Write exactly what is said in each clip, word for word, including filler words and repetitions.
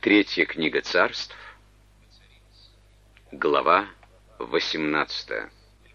Третья книга Царств, глава восемнадцатая.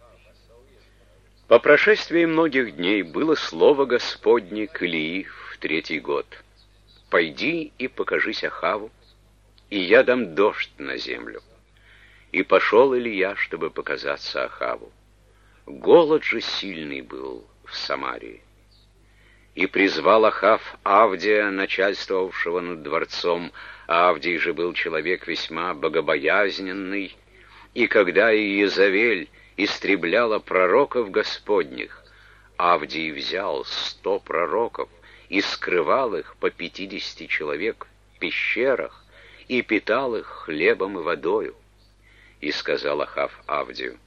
По прошествии многих дней было слово Господне к Илии в третий год. «Пойди и покажись Ахаву, и я дам дождь на землю». И пошел Илия, чтобы показаться Ахаву. Голод же сильный был в Самарии. И призвал Ахав Авдия, начальствовавшего над дворцом. Авдий же был человек весьма богобоязненный, и когда Иезавель истребляла пророков Господних, Авдий взял сто пророков и скрывал их по пятидесяти человек в пещерах и питал их хлебом и водою. И сказал Ахав Авдию: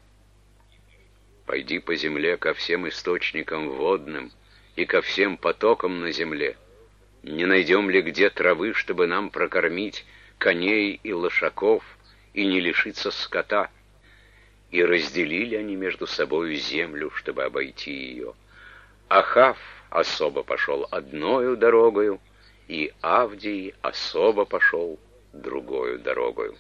«Пойди по земле ко всем источникам водным и ко всем потокам на земле. Не найдем ли где травы, чтобы нам прокормить коней и лошаков и не лишиться скота?» И разделили они между собою землю, чтобы обойти ее. Ахав особо пошел одною дорогою, и Авдий особо пошел другою дорогою.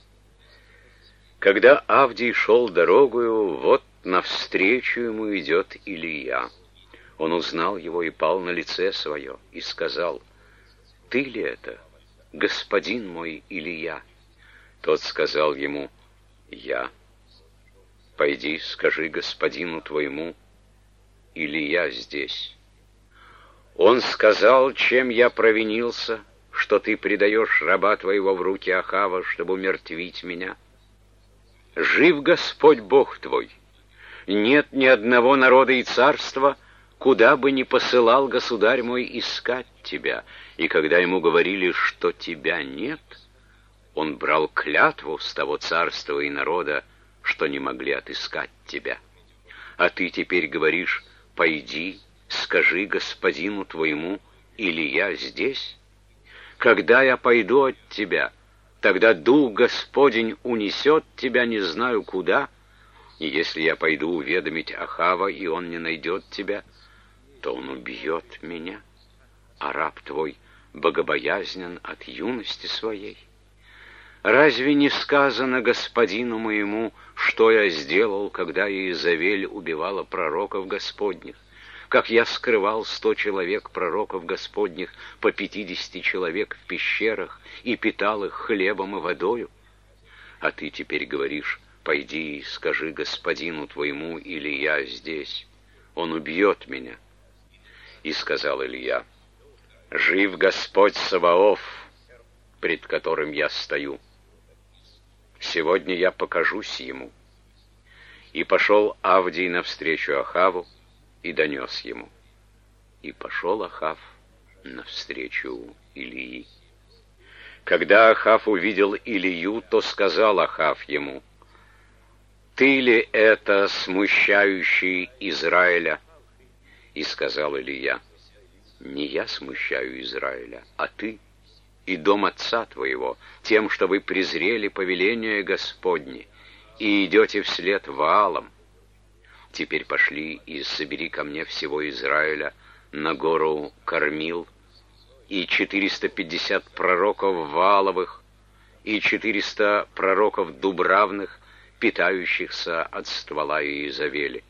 Когда Авдий шел дорогою, вот навстречу ему идет Илия. Он узнал его и пал на лице свое, и сказал: «Ты ли это, господин мой Илия?» Тот сказал ему: «Я». «Пойди, скажи господину твоему: Илия здесь». Он сказал: «Чем я провинился, что ты предаешь раба твоего в руки Ахава, чтобы умертвить меня? Жив Господь Бог твой! Нет ни одного народа и царства, куда бы ни посылал государь мой искать тебя». И когда ему говорили, что тебя нет, он брал клятву с того царства и народа, что не могли отыскать тебя. А ты теперь говоришь: «Пойди, скажи господину твоему: Илия здесь». Когда я пойду от тебя, тогда Дух Господень унесет тебя не знаю куда, и если я пойду уведомить Ахава, и он не найдет тебя, то он убьет меня, а раб твой богобоязнен от юности своей. Разве не сказано господину моему, что я сделал, когда Иезавель убивала пророков Господних? Как я скрывал сто человек пророков Господних по пятидесяти человек в пещерах и питал их хлебом и водою? А ты теперь говоришь: «Пойди и скажи господину твоему: Илия здесь. Он убьет меня». И сказал Илия: «Жив Господь Саваоф, пред которым я стою. Сегодня я покажусь ему». И пошел Авдий навстречу Ахаву и донес ему. И пошел Ахав навстречу Илии. Когда Ахав увидел Илию, то сказал Ахав ему: «Ты ли это, смущающий Израиля?» И сказал Илия: «Не я смущаю Израиля, а ты и дом отца твоего, тем, что вы презрели повеление Господне и идете вслед Ваалам. Теперь пошли и собери ко мне всего Израиля на гору Кармил, и четыреста пятьдесят пророков Вааловых, и четыреста пророков Дубравных, питающихся от ствола Иезавели».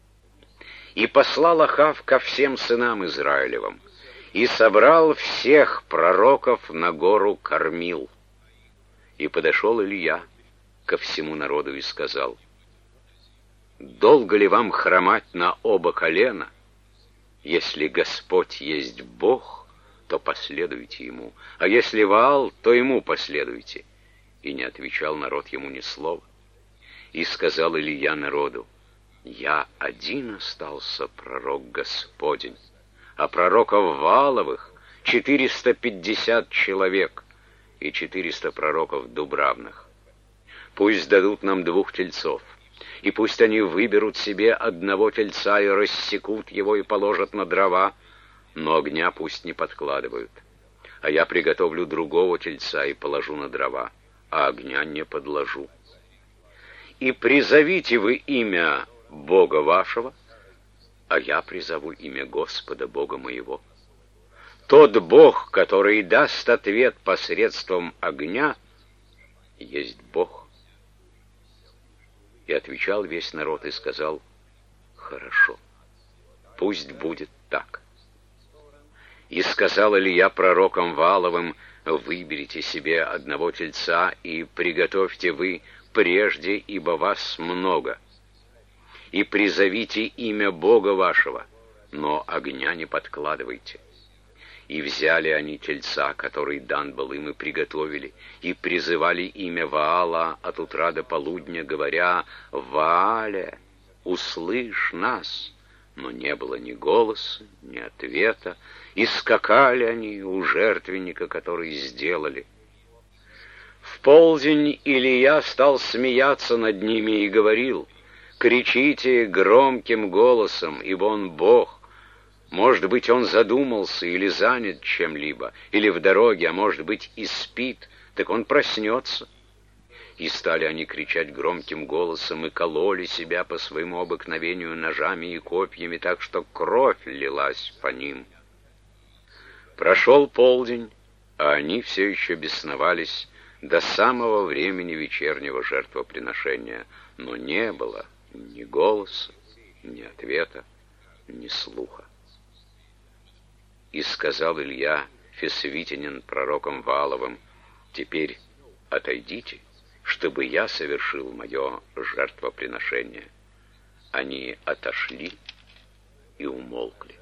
И послал Ахав ко всем сынам Израилевым, и собрал всех пророков на гору Кармил. И подошел Илия ко всему народу и сказал: «Долго ли вам хромать на оба колена? Если Господь есть Бог, то последуйте ему, а если Ваал, то ему последуйте». И не отвечал народ ему ни слова. И сказал Илия народу: «Я один остался пророк Господень, а пророков Вааловых четыреста пятьдесят человек и четыреста пророков Дубравных. Пусть дадут нам двух тельцов, и пусть они выберут себе одного тельца и рассекут его и положат на дрова, но огня пусть не подкладывают. А я приготовлю другого тельца и положу на дрова, а огня не подложу. И призовите вы имя Бога вашего, а я призову имя Господа Бога моего. Тот Бог, который даст ответ посредством огня, есть Бог. И отвечал весь народ и сказал: хорошо, пусть будет так. И сказал Илья пророкам Вааловым: выберите себе одного тельца и приготовьте вы прежде, ибо вас много, и призовите имя Бога вашего, но огня не подкладывайте. И взяли они тельца, который дан был им, и приготовили, и призывали имя Ваала от утра до полудня, говоря: Ваале, услышь нас. Но не было ни голоса, ни ответа, и скакали они у жертвенника, который сделали. В полдень Илия стал смеяться над ними и говорил: кричите громким голосом, ибо он Бог. Может быть, он задумался или занят чем-либо, или в дороге, а может быть и спит, так он проснется. И стали они кричать громким голосом и кололи себя по своему обыкновению ножами и копьями, так что кровь лилась по ним. Прошел полдень, а они все еще бесновались до самого времени вечернего жертвоприношения, но не было ни голоса, ни ответа, ни слуха. И сказал Илья Фесвитянин пророком Вааловым: теперь отойдите, чтобы я совершил мое жертвоприношение. Они отошли и умолкли.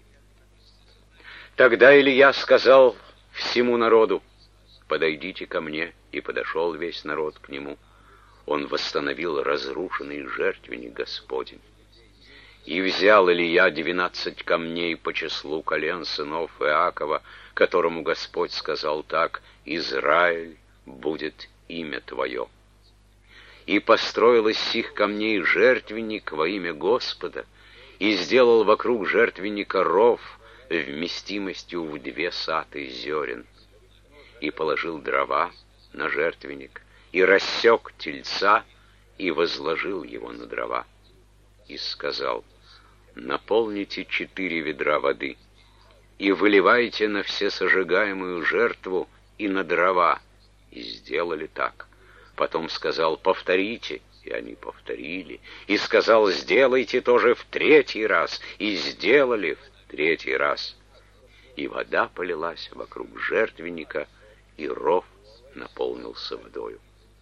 Тогда Илья сказал всему народу: подойдите ко мне. И подошел весь народ к нему. Он восстановил разрушенный жертвенник Господень. И взял Илья двенадцать камней по числу колен сынов Иакова, которому Господь сказал так: Израиль будет имя твое. И построил из сих камней жертвенник во имя Господа, и сделал вокруг жертвенника ров вместимостью в две саты зерен, и положил дрова на жертвенник, и рассек тельца, и возложил его на дрова, и сказал: наполните четыре ведра воды, и выливайте на всесожигаемую жертву и на дрова. И сделали так. Потом сказал: повторите, и они повторили. И сказал: сделайте тоже в третий раз, и сделали в третий раз. И вода полилась вокруг жертвенника, и ров наполнился водою.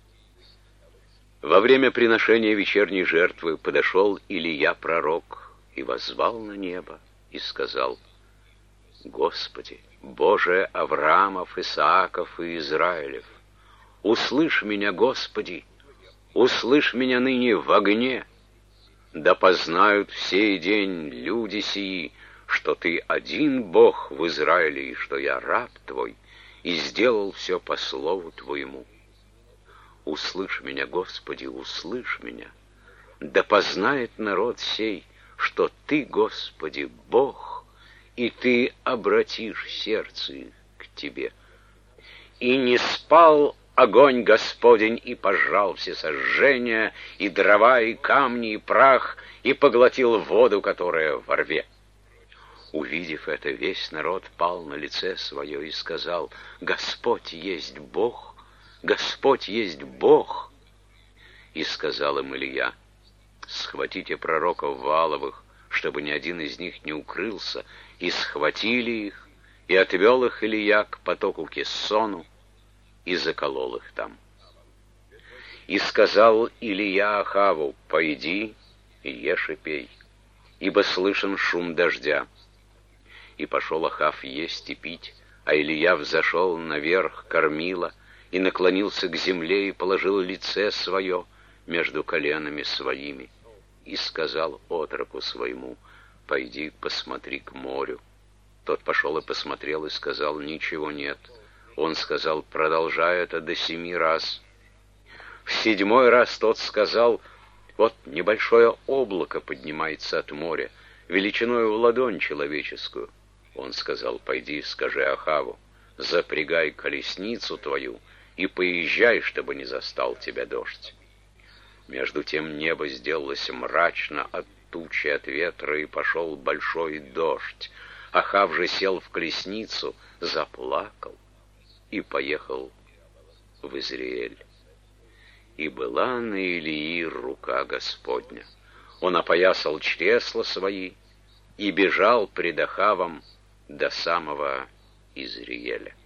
Во время приношения вечерней жертвы подошел Илия пророк и воззвал на небо и сказал: Господи, Боже Авраамов, Исааков и Израилев, услышь меня, Господи, услышь меня ныне в огне, да познают в сей день люди сии, что Ты один Бог в Израиле, и что я раб Твой, и сделал все по слову Твоему. Услышь меня, Господи, услышь меня, да познает народ сей, что Ты, Господи, Бог, и Ты обратишь сердце их к Тебе. И не спал огонь Господень, и пожрал все сожжения, и дрова, и камни, и прах, и поглотил воду, которая во рве. Увидев это, весь народ пал на лице свое и сказал: Господь есть Бог, Господь есть Бог. И сказал им Илия: схватите пророков Вааловых, чтобы ни один из них не укрылся. И схватили их, и отвел их Илия к потоку Кессону, и заколол их там. И сказал Илия Ахаву: пойди и ешь и пей, ибо слышен шум дождя. И пошел Ахав есть и пить, а Илия взошел наверх кормила, и наклонился к земле, и положил лице свое между коленами своими, и сказал отроку своему: пойди посмотри к морю. Тот пошел и посмотрел, и сказал: ничего нет. Он сказал: продолжай это до семи раз. В седьмой раз тот сказал: вот небольшое облако поднимается от моря, величиною в ладонь человеческую. Он сказал: пойди, скажи Ахаву: запрягай колесницу твою и поезжай, чтобы не застал тебя дождь. Между тем небо сделалось мрачно от тучи, от ветра, и пошел большой дождь. Ахав же сел в колесницу, заплакал и поехал в Израиль. И была на Илии рука Господня. Он опоясал чресла свои и бежал пред Ахавом до самого Израиля.